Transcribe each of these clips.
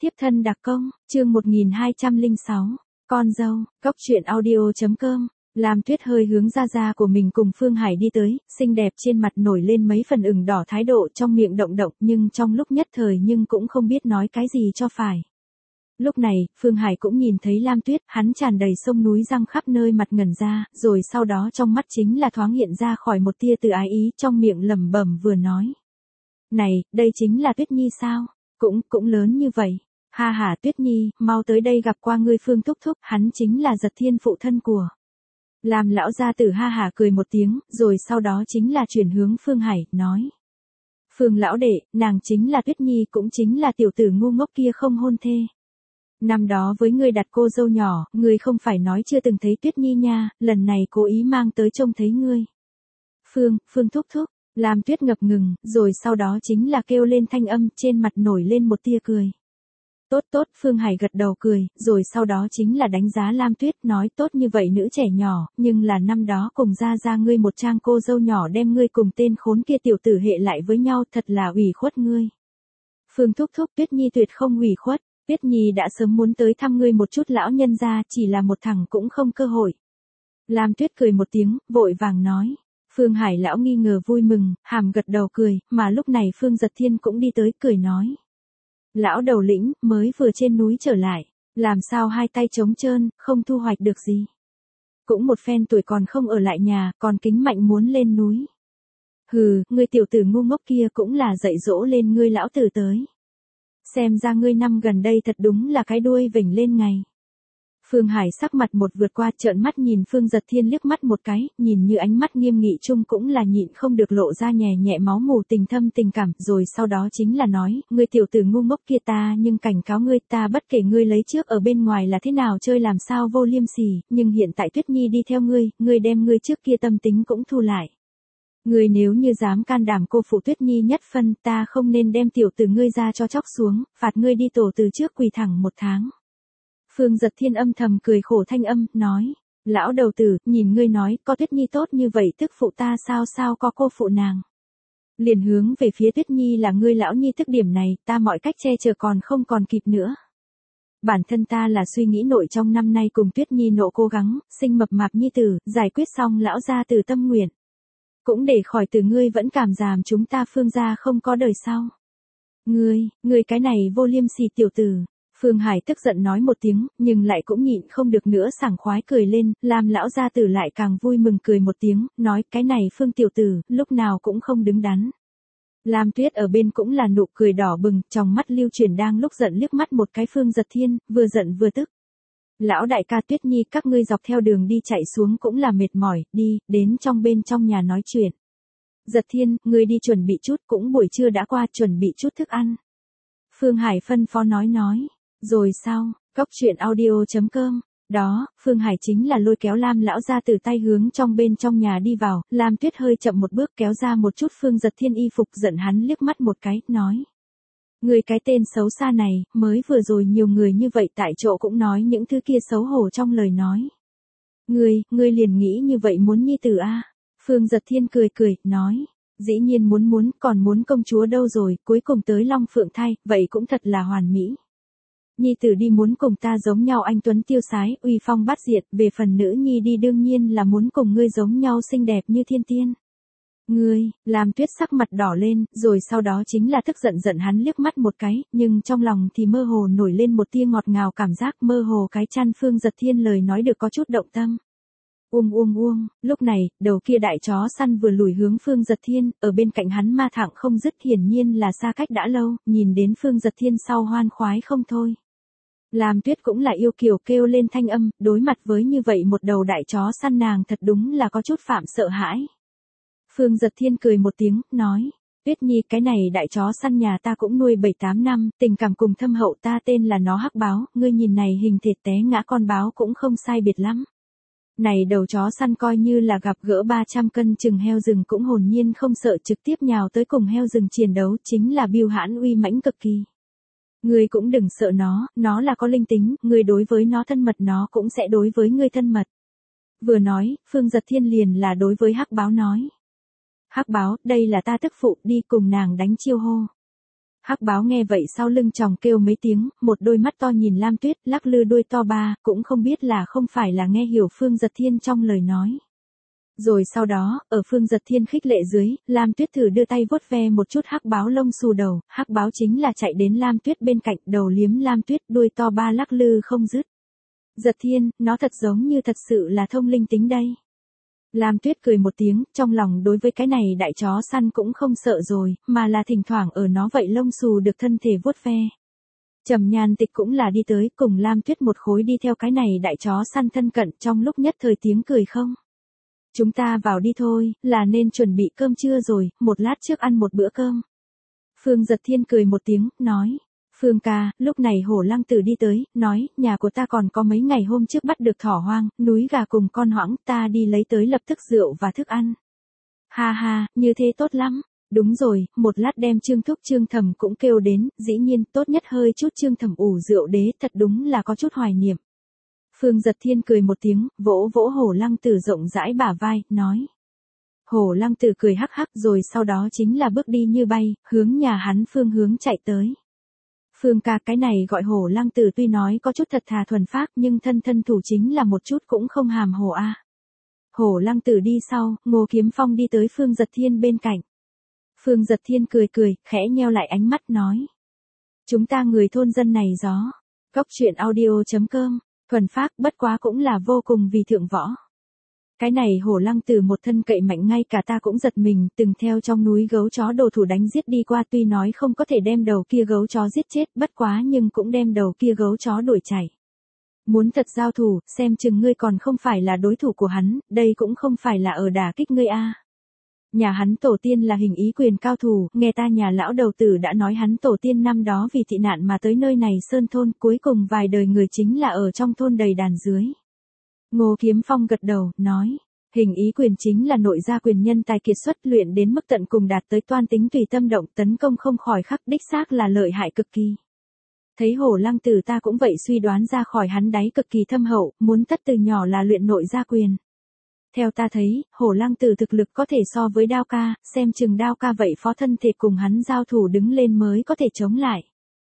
Tiếp thân đặc công, chương 1206, con dâu, cốc truyện audio.com. Lam Tuyết hơi hướng ra của mình cùng Phương Hải đi tới, xinh đẹp trên mặt nổi lên mấy phần ửng đỏ, thái độ trong miệng động động nhưng trong lúc nhất thời nhưng cũng không biết nói cái gì cho phải. Lúc này, Phương Hải cũng nhìn thấy Lam Tuyết, hắn tràn đầy sông núi răng khắp nơi mặt ngẩn ra, rồi sau đó trong mắt chính là thoáng hiện ra khỏi một tia từ ái ý, trong miệng lẩm bẩm vừa nói. Này, đây chính là Tuyết Nhi sao? Cũng lớn như vậy. Ha ha Tuyết Nhi, mau tới đây gặp qua ngươi Phương thúc thúc, hắn chính là Giật Thiên phụ thân của. Làm lão gia tử ha hả cười một tiếng, rồi sau đó chính là chuyển hướng Phương Hải, nói. Phương lão đệ, nàng chính là Tuyết Nhi, cũng chính là tiểu tử ngu ngốc kia không hôn thê. Năm đó với ngươi đặt cô dâu nhỏ, ngươi không phải nói chưa từng thấy Tuyết Nhi nha, lần này cố ý mang tới trông thấy ngươi. Phương thúc thúc, Lam Tuyết ngập ngừng, rồi sau đó chính là kêu lên thanh âm, trên mặt nổi lên một tia cười. Tốt, Phương Hải gật đầu cười, rồi sau đó chính là đánh giá Lam Tuyết, nói tốt như vậy nữ trẻ nhỏ, nhưng là năm đó cùng ra ngươi một trang cô dâu nhỏ đem ngươi cùng tên khốn kia tiểu tử hệ lại với nhau, thật là ủy khuất ngươi. Phương thúc thúc, Tuyết Nhi tuyệt không ủy khuất, Tuyết Nhi đã sớm muốn tới thăm ngươi một chút lão nhân gia, chỉ là một thằng cũng không cơ hội. Lam Tuyết cười một tiếng, vội vàng nói. Phương Hải lão nghi ngờ vui mừng, hàm gật đầu cười, mà lúc này Phương Giật Thiên cũng đi tới cười nói. Lão đầu lĩnh, mới vừa trên núi trở lại, làm sao hai tay trống trơn, không thu hoạch được gì. Cũng một phen tuổi còn không ở lại nhà, còn kính mạnh muốn lên núi. Hừ, ngươi tiểu tử ngu ngốc kia cũng là dạy dỗ lên ngươi lão tử tới. Xem ra ngươi năm gần đây thật đúng là cái đuôi vểnh lên ngày. Phương Hải sắc mặt một vượt qua, trợn mắt nhìn Phương Giật Thiên liếc mắt một cái, nhìn như ánh mắt nghiêm nghị chung cũng là nhịn không được lộ ra nhẹ nhẹ máu mù tình thâm tình cảm, rồi sau đó chính là nói, ngươi tiểu tử ngu ngốc kia ta nhưng cảnh cáo ngươi, ta bất kể ngươi lấy trước ở bên ngoài là thế nào chơi làm sao vô liêm sỉ, nhưng hiện tại Tuyết Nhi đi theo ngươi đem ngươi trước kia tâm tính cũng thu lại. Ngươi nếu như dám can đảm cô phụ Tuyết Nhi nhất phân, ta không nên đem tiểu tử ngươi ra cho chóc xuống, phạt ngươi đi tổ từ trước quỳ thẳng 1 tháng. Phương Giật Thiên âm thầm cười khổ thanh âm, nói, lão đầu tử, nhìn ngươi nói, có Tuyết Nhi tốt như vậy tức phụ ta sao có cô phụ nàng. Liền hướng về phía Tuyết Nhi là ngươi lão nhi thức điểm này, ta mọi cách che chở còn không còn kịp nữa. Bản thân ta là suy nghĩ nội trong năm nay cùng Tuyết Nhi nộ cố gắng, sinh mập mạp nhi tử, giải quyết xong lão gia tử tâm nguyện. Cũng để khỏi từ ngươi vẫn cảm giảm chúng ta Phương gia không có đời sau. Ngươi cái này vô liêm sỉ tiểu tử. Phương Hải tức giận nói một tiếng, nhưng lại cũng nhịn không được nữa sảng khoái cười lên, làm lão gia tử lại càng vui mừng cười một tiếng, nói cái này Phương tiểu tử, lúc nào cũng không đứng đắn. Lam Tuyết ở bên cũng là nụ cười đỏ bừng, trong mắt lưu chuyển đang lúc giận liếc mắt một cái Phương Giật Thiên, vừa giận vừa tức. Lão đại ca Tuyết Nhi các ngươi dọc theo đường đi chạy xuống cũng là mệt mỏi, đi, đến bên trong nhà nói chuyện. Giật Thiên, ngươi đi chuẩn bị chút, cũng buổi trưa đã qua, chuẩn bị chút thức ăn. Phương Hải phân phó nói. Rồi sao, cốc truyện audio.com. Đó, Phương Hải chính là lôi kéo Lam lão ra từ tay hướng bên trong nhà đi vào, Lam Tuyết hơi chậm một bước kéo ra một chút Phương Giật Thiên y phục, giận hắn liếc mắt một cái, nói. Người cái tên xấu xa này, mới vừa rồi nhiều người như vậy tại chỗ cũng nói những thứ kia xấu hổ trong lời nói. Ngươi liền nghĩ như vậy muốn nhi tử a? Phương Giật Thiên cười, nói. Dĩ nhiên muốn, còn muốn công chúa đâu rồi, cuối cùng tới Long Phượng thai, vậy cũng thật là hoàn mỹ. Nhi tử đi muốn cùng ta giống nhau anh tuấn tiêu sái, uy phong bát diệt, về phần nữ nhi đi đương nhiên là muốn cùng ngươi giống nhau xinh đẹp như thiên tiên. Lam Tuyết sắc mặt đỏ lên, rồi sau đó chính là tức giận hắn liếc mắt một cái, nhưng trong lòng thì mơ hồ nổi lên một tia ngọt ngào cảm giác, mơ hồ cái chăn Phương Giật Thiên lời nói được có chút động tâm. Lúc này, đầu kia đại chó săn vừa lùi hướng Phương Giật Thiên, ở bên cạnh hắn ma thẳng không dứt, hiển nhiên là xa cách đã lâu, nhìn đến Phương Giật Thiên sau hoan khoái không thôi. Lam Tuyết cũng là yêu kiều kêu lên thanh âm, đối mặt với như vậy một đầu đại chó săn nàng thật đúng là có chút phạm sợ hãi. Phương Giật Thiên cười một tiếng, nói, Tuyết Nhi cái này đại chó săn nhà ta cũng nuôi 7-8 năm, tình cảm cùng thâm hậu, ta tên là nó Hắc Báo, ngươi nhìn này hình thịt té ngã con báo cũng không sai biệt lắm. Này đầu chó săn coi như là gặp gỡ 300 cân chừng heo rừng cũng hồn nhiên không sợ, trực tiếp nhào tới cùng heo rừng chiến đấu, chính là bưu hãn uy mãnh cực kỳ. Ngươi cũng đừng sợ nó là có linh tính, ngươi đối với nó thân mật nó cũng sẽ đối với ngươi thân mật. Vừa nói, Phương Giật Thiên liền là đối với Hắc Báo nói. Hắc Báo, đây là ta tức phụ, đi cùng nàng đánh chiêu hô. Hắc báo nghe vậy sau lưng chòng kêu mấy tiếng, một đôi mắt to nhìn Lam Tuyết, lắc lư đuôi to ba, cũng không biết là không phải là nghe hiểu Phương Giật Thiên trong lời nói. Rồi sau đó, ở Phương Giật Thiên khích lệ dưới, Lam Tuyết thử đưa tay vuốt ve một chút hắc báo lông xù đầu, hắc báo chính là chạy đến Lam Tuyết bên cạnh, đầu liếm Lam Tuyết, đuôi to ba lắc lư không dứt. Giật Thiên, nó thật giống như thật sự là thông linh tính đây. Lam Tuyết cười một tiếng, trong lòng đối với cái này đại chó săn cũng không sợ rồi, mà là thỉnh thoảng ở nó vậy lông xù được thân thể vuốt ve. Trầm Nhan Tịch cũng là đi tới, cùng Lam Tuyết một khối đi theo cái này đại chó săn thân cận, trong lúc nhất thời tiếng cười không. Chúng ta vào đi thôi, là nên chuẩn bị cơm trưa rồi, một lát trước ăn một bữa cơm. Phương Giật Thiên cười một tiếng, nói. Phương ca, lúc này Hổ Lăng Tử đi tới, nói, nhà của ta còn có mấy ngày hôm trước bắt được thỏ hoang, núi gà cùng con hoãng, ta đi lấy tới lập tức rượu và thức ăn. Ha ha, như thế tốt lắm. Đúng rồi, một lát đem Trương Thúc Trương Thẩm cũng kêu đến, dĩ nhiên tốt nhất hơi chút Trương Thẩm ủ rượu đế, thật đúng là có chút hoài niệm. Phương Giật Thiên cười một tiếng, vỗ vỗ Hổ Lăng Tử rộng rãi bả vai, nói. Hổ Lăng Tử cười hắc hắc rồi sau đó chính là bước đi như bay, hướng nhà hắn phương hướng chạy tới. Phương ca, cái này gọi Hổ Lăng Tử tuy nói có chút thật thà thuần phác nhưng thân thân thủ chính là một chút cũng không hàm hồ a. Hổ Lăng Tử đi sau, Ngô Kiếm Phong đi tới Phương Giật Thiên bên cạnh. Phương Giật Thiên cười cười, khẽ nheo lại ánh mắt nói. Chúng ta người thôn dân này gió. Góc truyện audio.com, thuần phác bất quá cũng là vô cùng vì thượng võ. Cái này Hổ Lăng Tử một thân cậy mạnh ngay cả ta cũng giật mình, từng theo trong núi gấu chó đồ thủ đánh giết đi qua, tuy nói không có thể đem đầu kia gấu chó giết chết, bất quá nhưng cũng đem đầu kia gấu chó đuổi chạy. Muốn thật giao thủ, xem chừng ngươi còn không phải là đối thủ của hắn, đây cũng không phải là ở đả kích ngươi a. Nhà hắn tổ tiên là hình ý quyền cao thủ, nghe ta nhà lão đầu tử đã nói hắn tổ tiên năm đó vì tị nạn mà tới nơi này sơn thôn, cuối cùng vài đời người chính là ở trong thôn đầy đàn dưới. Ngô Kiếm Phong gật đầu, nói, hình ý quyền chính là nội gia quyền nhân tài kiệt xuất, luyện đến mức tận cùng đạt tới toan tính tùy tâm động, tấn công không khỏi khắc, đích xác là lợi hại cực kỳ. Thấy Hổ Lăng Tử ta cũng vậy suy đoán ra khỏi hắn đáy cực kỳ thâm hậu, muốn tất từ nhỏ là luyện nội gia quyền. Theo ta thấy, Hổ Lăng Tử thực lực có thể so với Đao ca, xem chừng Đao ca vậy phó thân thể cùng hắn giao thủ đứng lên mới có thể chống lại.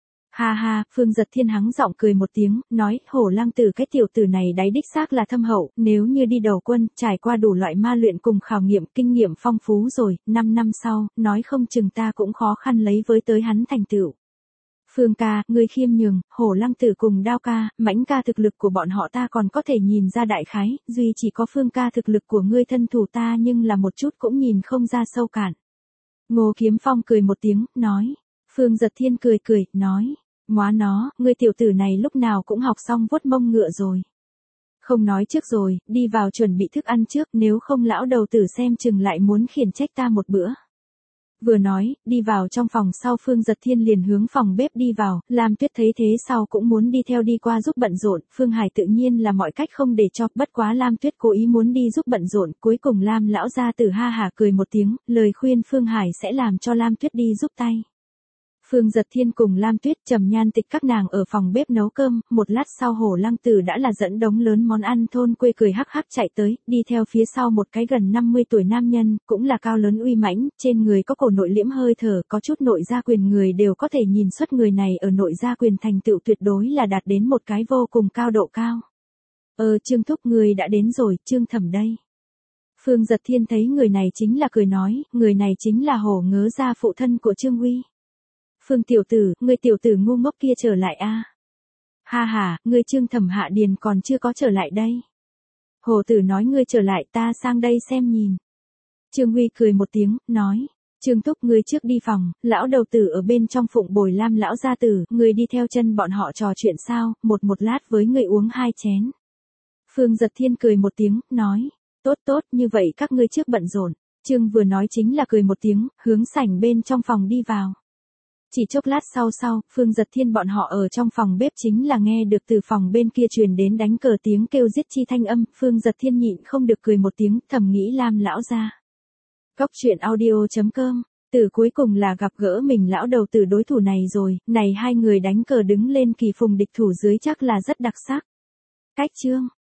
Ha ha, Phương Giật Thiên hắng giọng cười một tiếng, nói, Hổ Lăng Tử cái tiểu tử này đáy đích xác là thâm hậu, nếu như đi đầu quân, trải qua đủ loại ma luyện cùng khảo nghiệm, kinh nghiệm phong phú rồi, 5 năm sau, nói không chừng ta cũng khó khăn lấy với tới hắn thành tựu. Phương ca, ngươi khiêm nhường, Hổ Lăng Tử cùng Đao ca, Mãnh ca thực lực của bọn họ ta còn có thể nhìn ra đại khái, duy chỉ có Phương ca thực lực của ngươi thân thủ ta nhưng là một chút cũng nhìn không ra sâu cạn. Ngô Kiếm Phong cười một tiếng, nói. Phương Giật Thiên cười cười, nói. Móa nó, ngươi tiểu tử này lúc nào cũng học xong vuốt mông ngựa rồi. Không nói trước rồi, đi vào chuẩn bị thức ăn trước, nếu không lão đầu tử xem chừng lại muốn khiển trách ta một bữa. Vừa nói, đi vào trong phòng sau Phương Giật Thiên liền hướng phòng bếp đi vào, Lam Tuyết thấy thế sau cũng muốn đi theo đi qua giúp bận rộn, Phương Hải tự nhiên là mọi cách không để cho, bất quá Lam Tuyết cố ý muốn đi giúp bận rộn, cuối cùng Lam lão gia tử ha hả cười một tiếng, lời khuyên Phương Hải sẽ làm cho Lam Tuyết đi giúp tay. Phương Giật Thiên cùng Lam Tuyết, Trầm Nhan Tịch các nàng ở phòng bếp nấu cơm, một lát sau Hổ Lăng Tử đã là dẫn đống lớn món ăn thôn quê cười hắc hắc chạy tới, đi theo phía sau một cái gần 50 tuổi nam nhân, cũng là cao lớn uy mãnh, trên người có cổ nội liễm hơi thở, có chút nội gia quyền người đều có thể nhìn xuất người này ở nội gia quyền thành tựu tuyệt đối là đạt đến một cái vô cùng cao độ cao. Trương Thúc người đã đến rồi, Trương Thẩm đây. Phương Giật Thiên thấy người này chính là cười nói, người này chính là Hổ Ngớ gia phụ thân của Trương Uy. Phương tiểu tử, ngươi tiểu tử ngu ngốc kia trở lại a. Ha ha, ngươi Trương Thẩm hạ điền còn chưa có trở lại đây. Hồ tử nói ngươi trở lại ta sang đây xem nhìn. Trương Huy cười một tiếng, nói. Trương Thúc ngươi trước đi phòng, lão đầu tử ở bên trong phụng bồi Lam lão gia tử, ngươi đi theo chân bọn họ trò chuyện sao, một lát với ngươi uống 2 chén. Phương Giật Thiên cười một tiếng, nói. Tốt tốt, như vậy các ngươi trước bận rộn. Trương vừa nói chính là cười một tiếng, hướng sảnh bên trong phòng đi vào. Chỉ chốc lát sau, Phương Giật Thiên bọn họ ở trong phòng bếp chính là nghe được từ phòng bên kia truyền đến đánh cờ tiếng kêu giết chi thanh âm, Phương Giật Thiên nhịn không được cười một tiếng, thầm nghĩ Lam lão gia. Góc truyện audio.com, từ cuối cùng là gặp gỡ mình lão đầu tử đối thủ này rồi, này hai người đánh cờ đứng lên kỳ phùng địch thủ dưới chắc là rất đặc sắc. Cách chương